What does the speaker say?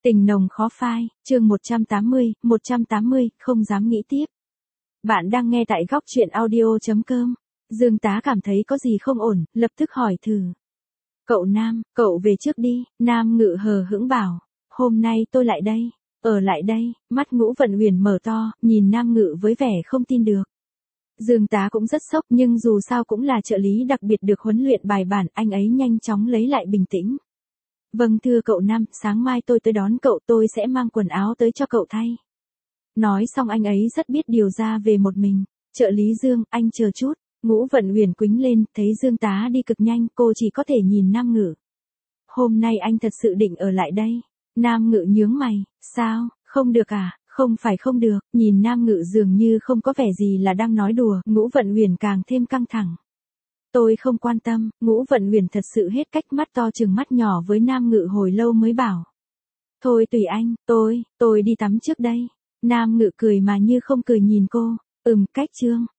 Tình nồng khó phai, chương 180, không dám nghĩ tiếp. Bạn đang nghe tại góc truyện audio.com. Dương Tá cảm thấy có gì không ổn, lập tức hỏi thử. Cậu Nam, cậu về trước đi, Nam Ngự hờ hững bảo. Hôm nay tôi lại đây, ở lại đây, mắt Ngũ Vận Huyền mở to, nhìn Nam Ngự với vẻ không tin được. Dương Tá cũng rất sốc nhưng dù sao cũng là trợ lý đặc biệt được huấn luyện bài bản, anh ấy nhanh chóng lấy lại bình tĩnh. Vâng thưa cậu Nam, sáng mai tôi tới đón cậu, tôi sẽ mang quần áo tới cho cậu thay. Nói xong anh ấy rất biết điều ra về một mình. Trợ lý Dương, anh chờ chút. Ngũ Vận Huyền quĩnh lên, thấy Dương Tá đi cực nhanh, cô chỉ có thể nhìn Nam Ngự. Hôm nay anh thật sự định ở lại đây. Nam Ngự nhướng mày, sao, không được à? Không phải không được, nhìn Nam Ngự dường như không có vẻ gì là đang nói đùa, Ngũ Vận Huyền càng thêm căng thẳng. Tôi không quan tâm, Ngũ Vận Huyền thật sự hết cách, mắt to chừng mắt nhỏ với Nam Ngự hồi lâu mới bảo. Thôi tùy anh, tôi đi tắm trước đây. Nam Ngự cười mà như không cười nhìn cô, cách Trương,